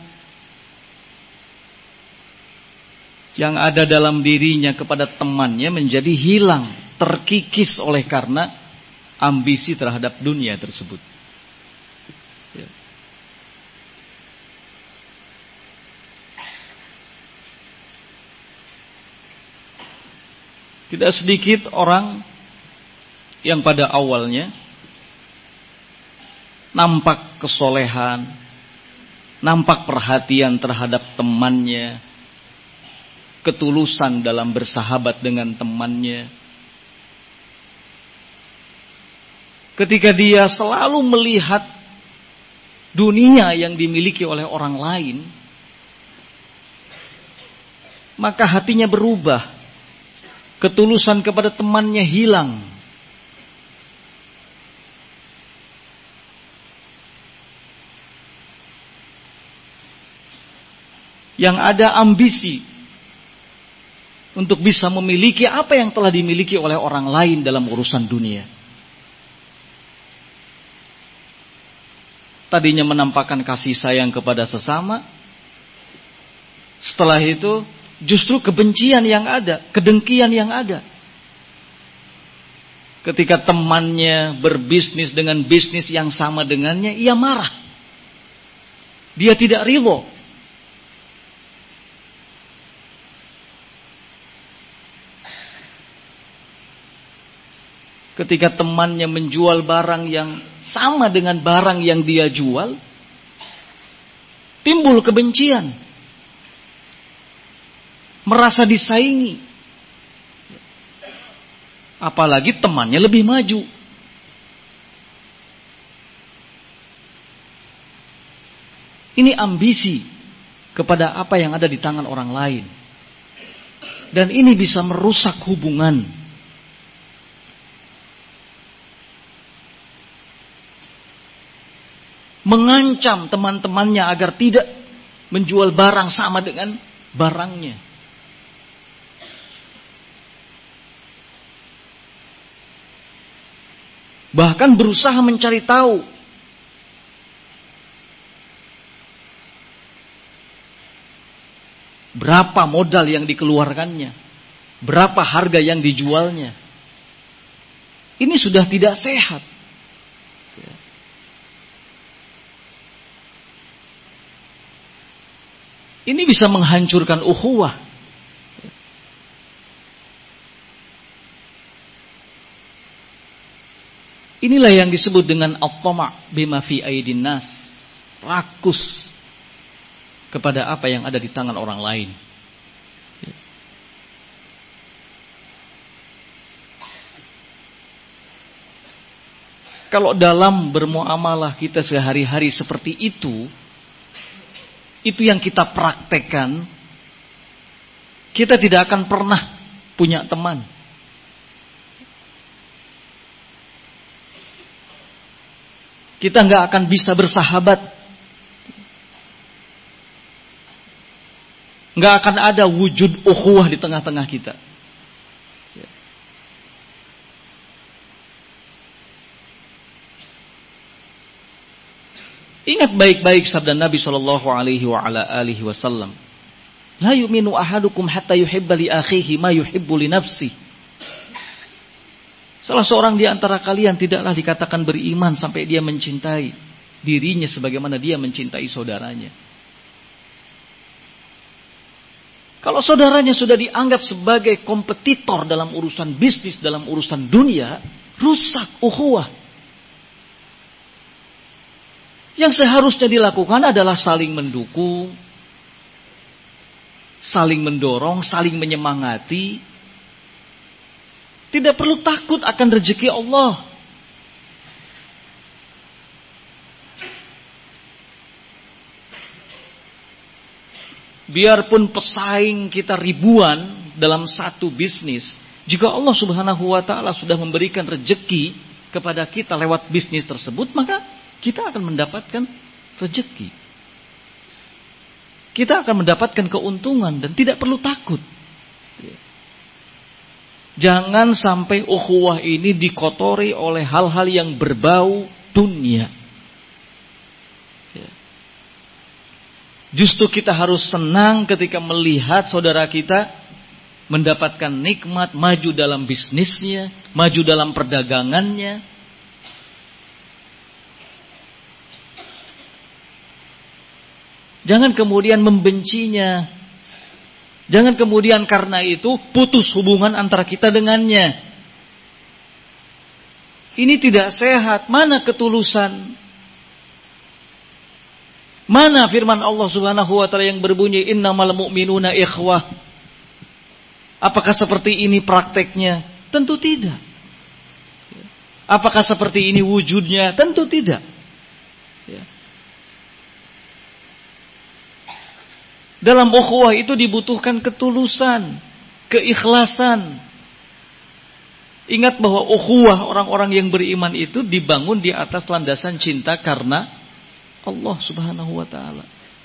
yang ada dalam dirinya kepada temannya menjadi hilang, terkikis oleh karena ambisi terhadap dunia tersebut. Tidak sedikit orang yang pada awalnya nampak kesolehan, nampak perhatian terhadap temannya, ketulusan dalam bersahabat dengan temannya. Ketika dia selalu melihat dunia yang dimiliki oleh orang lain, maka hatinya berubah. Ketulusan kepada temannya hilang. Yang ada ambisi untuk bisa memiliki apa yang telah dimiliki oleh orang lain dalam urusan dunia. Tadinya menampakkan kasih sayang kepada sesama, setelah itu justru kebencian yang ada, kedengkian yang ada. Ketika temannya berbisnis dengan bisnis yang sama dengannya, ia marah. Dia tidak ridho. Ketika temannya menjual barang yang sama dengan barang yang dia jual, timbul kebencian. Merasa disaingi. Apalagi temannya lebih maju. Ini ambisi kepada apa yang ada di tangan orang lain. Dan ini bisa merusak hubungan. Mengancam teman-temannya agar tidak menjual barang sama dengan barangnya. Bahkan berusaha mencari tahu berapa modal yang dikeluarkannya, berapa harga yang dijualnya. Ini sudah tidak sehat. Ini bisa menghancurkan ukhuwah. Inilah yang disebut dengan at-tama' bima fi aidin nas. Rakus kepada apa yang ada di tangan orang lain. Kalau dalam bermuamalah kita sehari-hari seperti itu yang kita praktekkan, kita tidak akan pernah punya teman. Kita nggak akan bisa bersahabat. Nggak akan ada wujud ukhuwah di tengah-tengah kita. Ingat baik-baik sabda Nabi SAW. La yu'minu ahadukum hatta yuhibba li akhihi ma yuhibbu li nafsihi. Salah seorang di antara kalian tidaklah dikatakan beriman sampai dia mencintai dirinya sebagaimana dia mencintai saudaranya. Kalau saudaranya sudah dianggap sebagai kompetitor dalam urusan bisnis, dalam urusan dunia, rusak ukhuwah. Yang seharusnya dilakukan adalah saling mendukung, saling mendorong, saling menyemangati. Tidak perlu takut akan rezeki Allah. Biarpun pesaing kita ribuan dalam satu bisnis, jika Allah Subhanahu wa taala sudah memberikan rezeki kepada kita lewat bisnis tersebut, maka kita akan mendapatkan rezeki. Kita akan mendapatkan keuntungan dan tidak perlu takut. Jangan sampai ukhuwah ini dikotori oleh hal-hal yang berbau dunia. Justru kita harus senang ketika melihat saudara kita mendapatkan nikmat, maju dalam bisnisnya, maju dalam perdagangannya. Jangan kemudian membencinya. Jangan kemudian karena itu putus hubungan antara kita dengannya. Ini tidak sehat. Mana ketulusan? Mana firman Allah Subhanahu wa taala yang berbunyi innamal mu'minuna ikhwah? Apakah seperti ini prakteknya? Tentu tidak. Apakah seperti ini wujudnya? Tentu tidak. Dalam ukhuwah itu dibutuhkan ketulusan, keikhlasan. Ingat bahwa ukhuwah orang-orang yang beriman itu dibangun di atas landasan cinta karena Allah Subhanahu wa taala.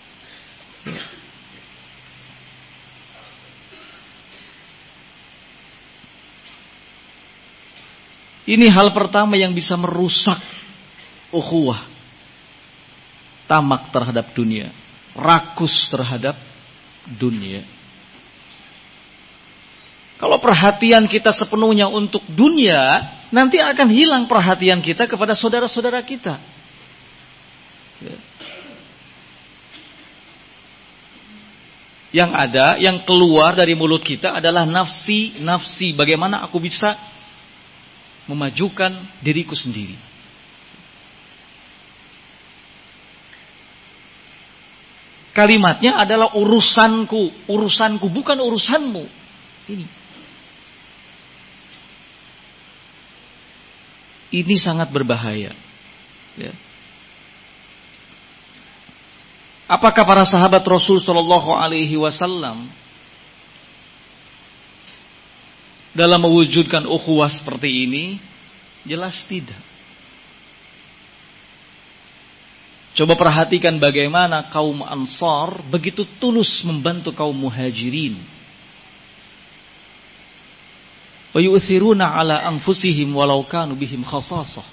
Ini hal pertama yang bisa merusak ukhuwah. Tamak terhadap dunia, rakus terhadap dunia. Kalau perhatian kita sepenuhnya untuk dunia, nanti akan hilang perhatian kita kepada saudara-saudara kita. Yang ada, yang keluar dari mulut kita adalah nafsi. Bagaimana aku bisa memajukan diriku sendiri. Kalimatnya adalah urusanku bukan urusanmu. Ini sangat berbahaya. Ya. Apakah para sahabat Rasul sallallahu alaihi wasallam dalam mewujudkan ukhuwah seperti ini? Jelas tidak. Coba perhatikan bagaimana kaum Ansar begitu tulus membantu kaum Muhajirin. Wa yu'thiruna ala anfusihim walau kanu bihim khasasah.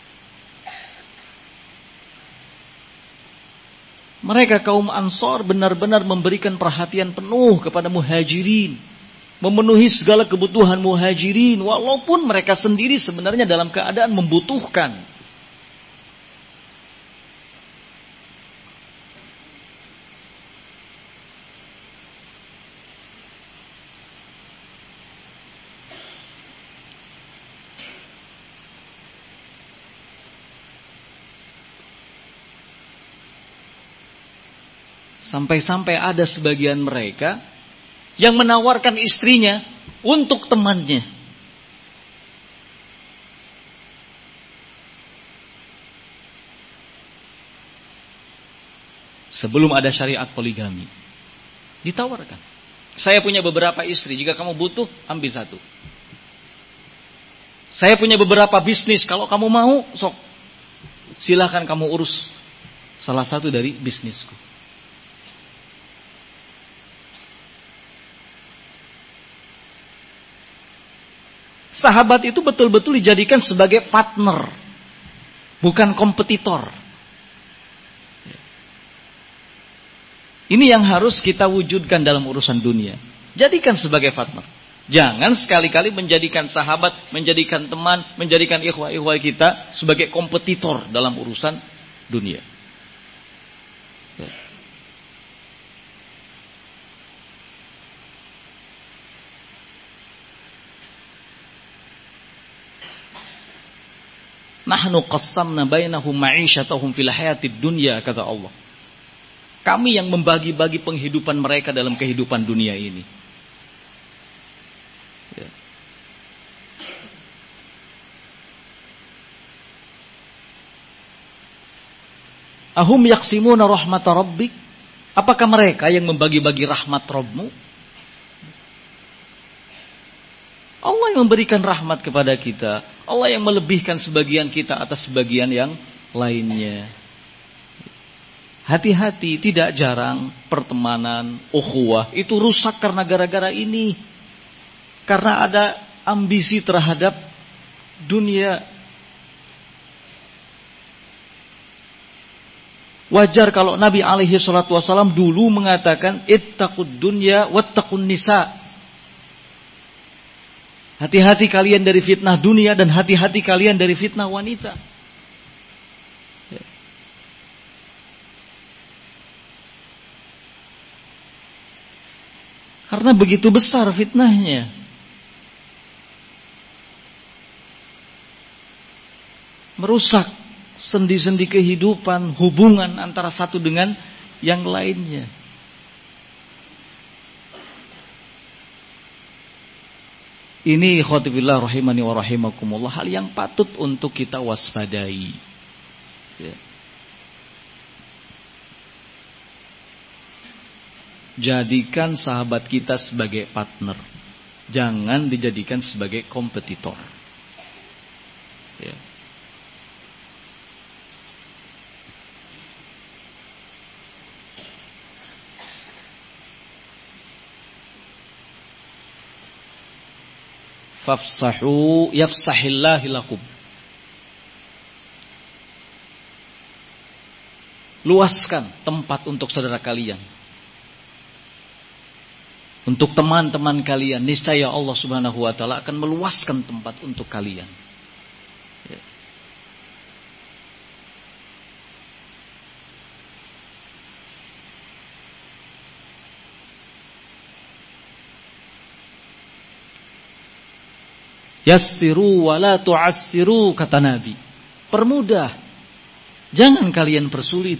Mereka kaum Ansar benar-benar memberikan perhatian penuh kepada Muhajirin, memenuhi segala kebutuhan Muhajirin walaupun mereka sendiri sebenarnya dalam keadaan membutuhkan. Sampai-sampai ada sebagian mereka yang menawarkan istrinya untuk temannya. Sebelum ada syariat poligami, ditawarkan. Saya punya beberapa istri, jika kamu butuh, ambil satu. Saya punya beberapa bisnis, kalau kamu mau, sok. Silahkan kamu urus salah satu dari bisnisku. Sahabat itu betul-betul dijadikan sebagai partner, bukan kompetitor. Ini yang harus kita wujudkan dalam urusan dunia. Jadikan sebagai partner. Jangan sekali-kali menjadikan sahabat, menjadikan teman, menjadikan ikhwah-ikhwah kita sebagai kompetitor dalam urusan dunia. Nahnu qassamna bainahum ma'isyatahum fil hayatid dunya, kata Allah. Kami yang membagi-bagi penghidupan mereka dalam kehidupan dunia ini. Ya. Ahum yaqsimuna rahmata rabbik? Apakah mereka yang membagi-bagi rahmat Rabbmu? Allah yang memberikan rahmat kepada kita. Allah yang melebihkan sebagian kita atas sebagian yang lainnya. Hati-hati, tidak jarang pertemanan, ukhuwah itu rusak karena gara-gara ini. Karena ada ambisi terhadap dunia. Wajar kalau Nabi alaihi salatu wasallam dulu mengatakan ittaqud dunya wattaqun nisa. Hati-hati kalian dari fitnah dunia dan hati-hati kalian dari fitnah wanita. Ya. Karena begitu besar fitnahnya. Merusak sendi-sendi kehidupan, hubungan antara satu dengan yang lainnya. Ini khotibillah rahimani wa rahimakumullah, hal yang patut untuk kita waspadai. Ya. Jadikan sahabat kita sebagai partner, jangan dijadikan sebagai kompetitor. Ya. Fafsahu yafsahillahu lakum. Luaskan tempat untuk saudara kalian, untuk teman-teman kalian. Niscaya Allah Subhanahu wa taala akan meluaskan tempat untuk kalian. Ya. Yassiru wa la tu'assiru, kata Nabi. Permudah, jangan kalian persulit.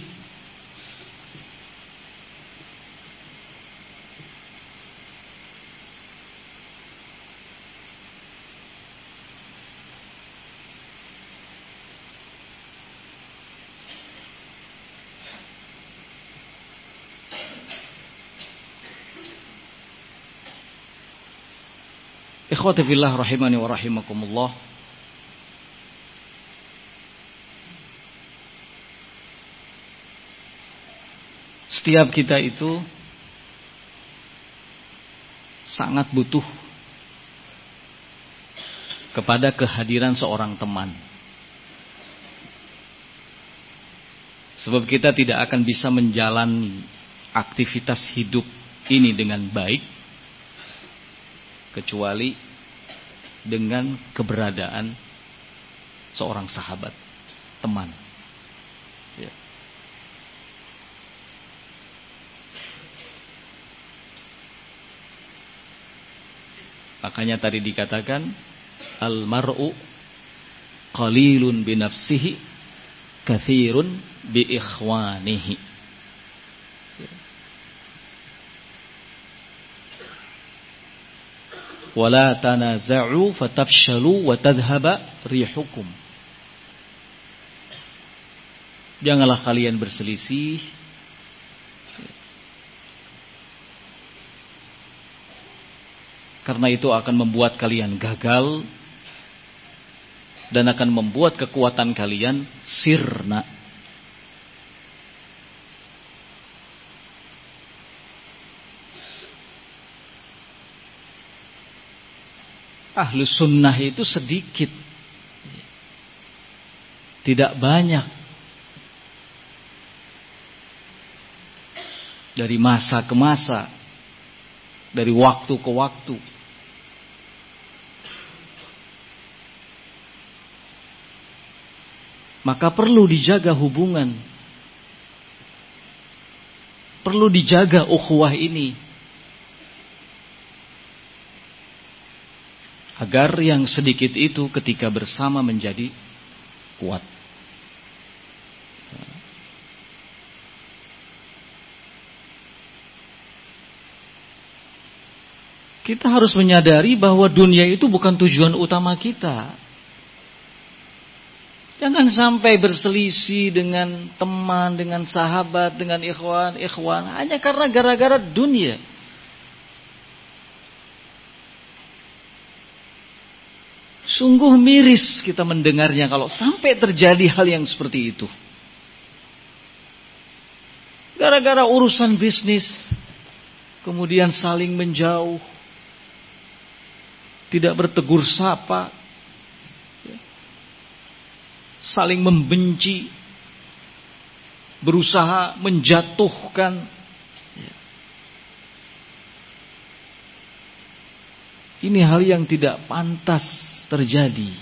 Ikhwati fillah rahimani wa rahimakumullah. Setiap kita itu sangat butuh kepada kehadiran seorang teman. Sebab kita tidak akan bisa menjalani aktivitas hidup ini dengan baik kecuali dengan keberadaan seorang sahabat, teman. Ya. Makanya tadi dikatakan al-mar'u qalilun bi nafsihi katsirun bi ikhwanihi. Wala tanaza'u fatafshalu wa tadhhaba rihukum. Janganlah kalian berselisih, karena itu akan membuat kalian gagal dan akan membuat kekuatan kalian sirna. Ahlus sunnah itu sedikit, tidak banyak. Dari masa ke masa, dari waktu ke waktu. Maka perlu dijaga hubungan, perlu dijaga ukhuwah ini, agar yang sedikit itu ketika bersama menjadi kuat. Kita harus menyadari bahwa dunia itu bukan tujuan utama kita. Jangan sampai berselisih dengan teman, dengan sahabat, dengan ikhwan hanya karena gara-gara dunia. Sungguh miris kita mendengarnya kalau sampai terjadi hal yang seperti itu. Gara-gara urusan bisnis, kemudian saling menjauh, tidak bertegur sapa, saling membenci, berusaha menjatuhkan. Ini hal yang tidak pantas terjadi.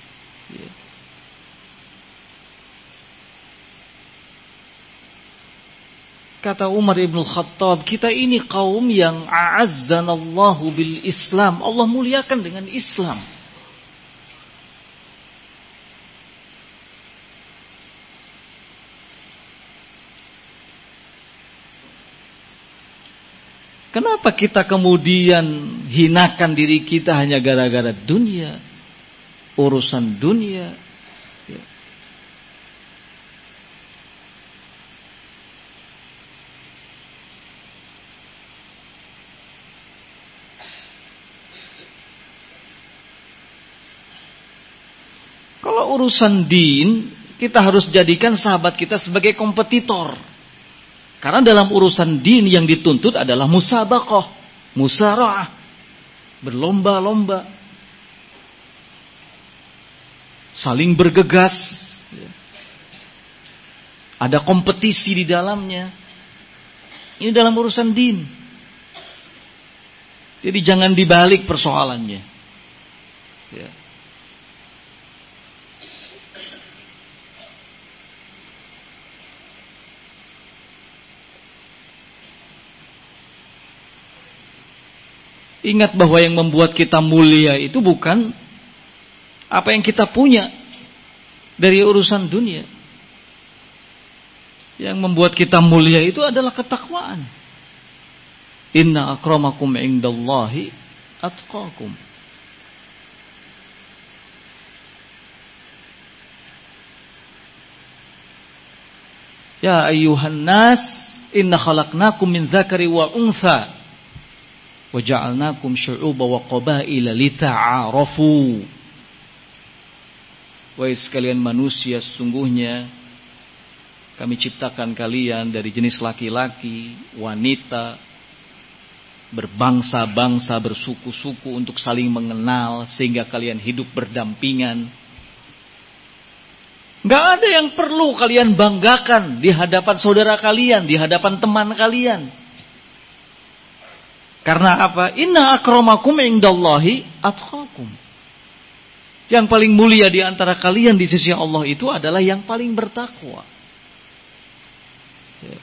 Kata Umar ibn Khattab, kita ini kaum yang a'azzanallahu bil Islam. Allah muliakan dengan Islam. Kenapa kita kemudian hinakan diri kita hanya gara-gara dunia, urusan dunia? Kalau urusan din, kita harus jadikan sahabat kita sebagai kompetitor. Karena dalam urusan din yang dituntut adalah musabaqah, musara'ah, berlomba-lomba, saling bergegas, ada kompetisi di dalamnya. Ini dalam urusan din. Jadi jangan dibalik persoalannya. Ya. Ingat bahwa yang membuat kita mulia itu bukan apa yang kita punya dari urusan dunia. Yang membuat kita mulia itu adalah ketakwaan. Inna akramakum indallahi atqakum. Ya ayyuhan nas, inna khalaqnakum min dzakari wa untha. Wa ja'alnakum syu'uban wa qabaila lita'arafu. Wahai sekalian manusia, sesungguhnya kami ciptakan kalian dari jenis laki-laki, wanita, berbangsa-bangsa, bersuku-suku untuk saling mengenal sehingga kalian hidup berdampingan. Gak ada yang perlu kalian banggakan di hadapan saudara kalian, di hadapan teman kalian. Karena apa? Inna akramakum indallahi atqakum. Yang paling mulia di antara kalian di sisi Allah itu adalah yang paling bertakwa. Ya.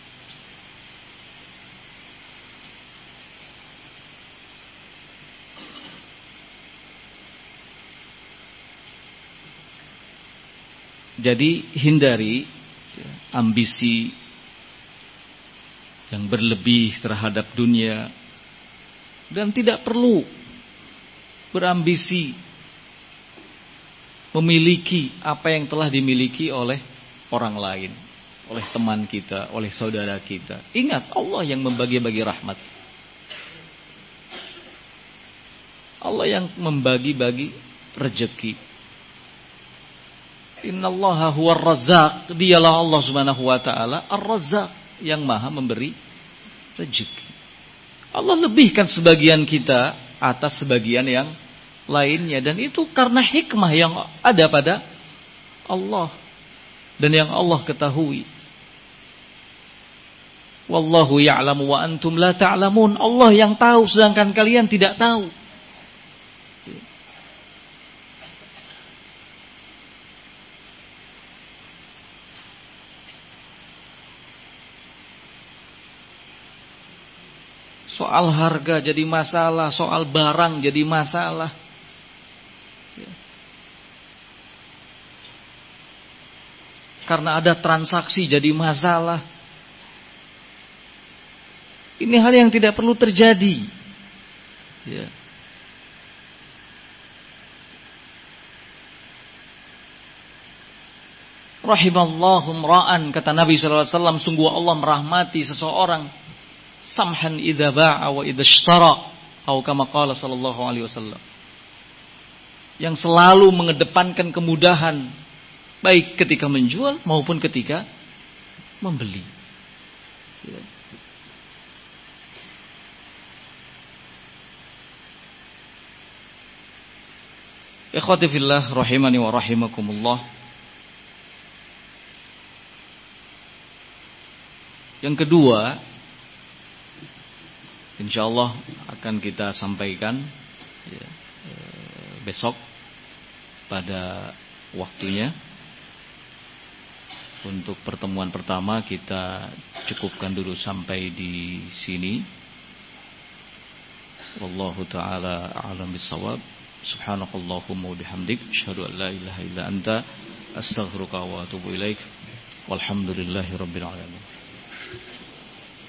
Jadi hindari ambisi yang berlebih terhadap dunia, dan tidak perlu berambisi memiliki apa yang telah dimiliki oleh orang lain, oleh teman kita, oleh saudara kita. Ingat, Allah yang membagi-bagi rahmat. Allah yang membagi-bagi rezeki. Innallaha huwar razzaq. Dialah Allah Subhanahu wa taala Ar-Razzaq, yang Maha memberi rezeki. Allah lebihkan sebagian kita atas sebagian yang lainnya, dan itu karena hikmah yang ada pada Allah dan yang Allah ketahui. Wallahu ya'lamu wa antum la ta'lamun. Allah yang tahu sedangkan kalian tidak tahu. Soal harga jadi masalah, soal barang jadi masalah. Karena ada transaksi jadi masalah. Ini hal yang tidak perlu terjadi. Ya. Rahimallahu imra'an, kata Nabi SAW, sungguh Allah merahmati seseorang, samhan idza ba'a wa idza ishtara, atau kama qala sallallahu alaihi wasallam, yang selalu mengedepankan kemudahan baik ketika menjual maupun ketika membeli. Ya. Ikhwati fillah rahimani wa rahimakumullah. Yang kedua, insyaallah akan kita sampaikan ya, besok pada waktunya. Untuk pertemuan pertama kita cukupkan dulu sampai di sini. Wallahu taala a'lam bissawab. Subhanakallahumma wa bihamdik, asyhadu an la ilaha illa anta, astaghfiruka wa atubu ilaik. Walhamdulillahirabbil alamin.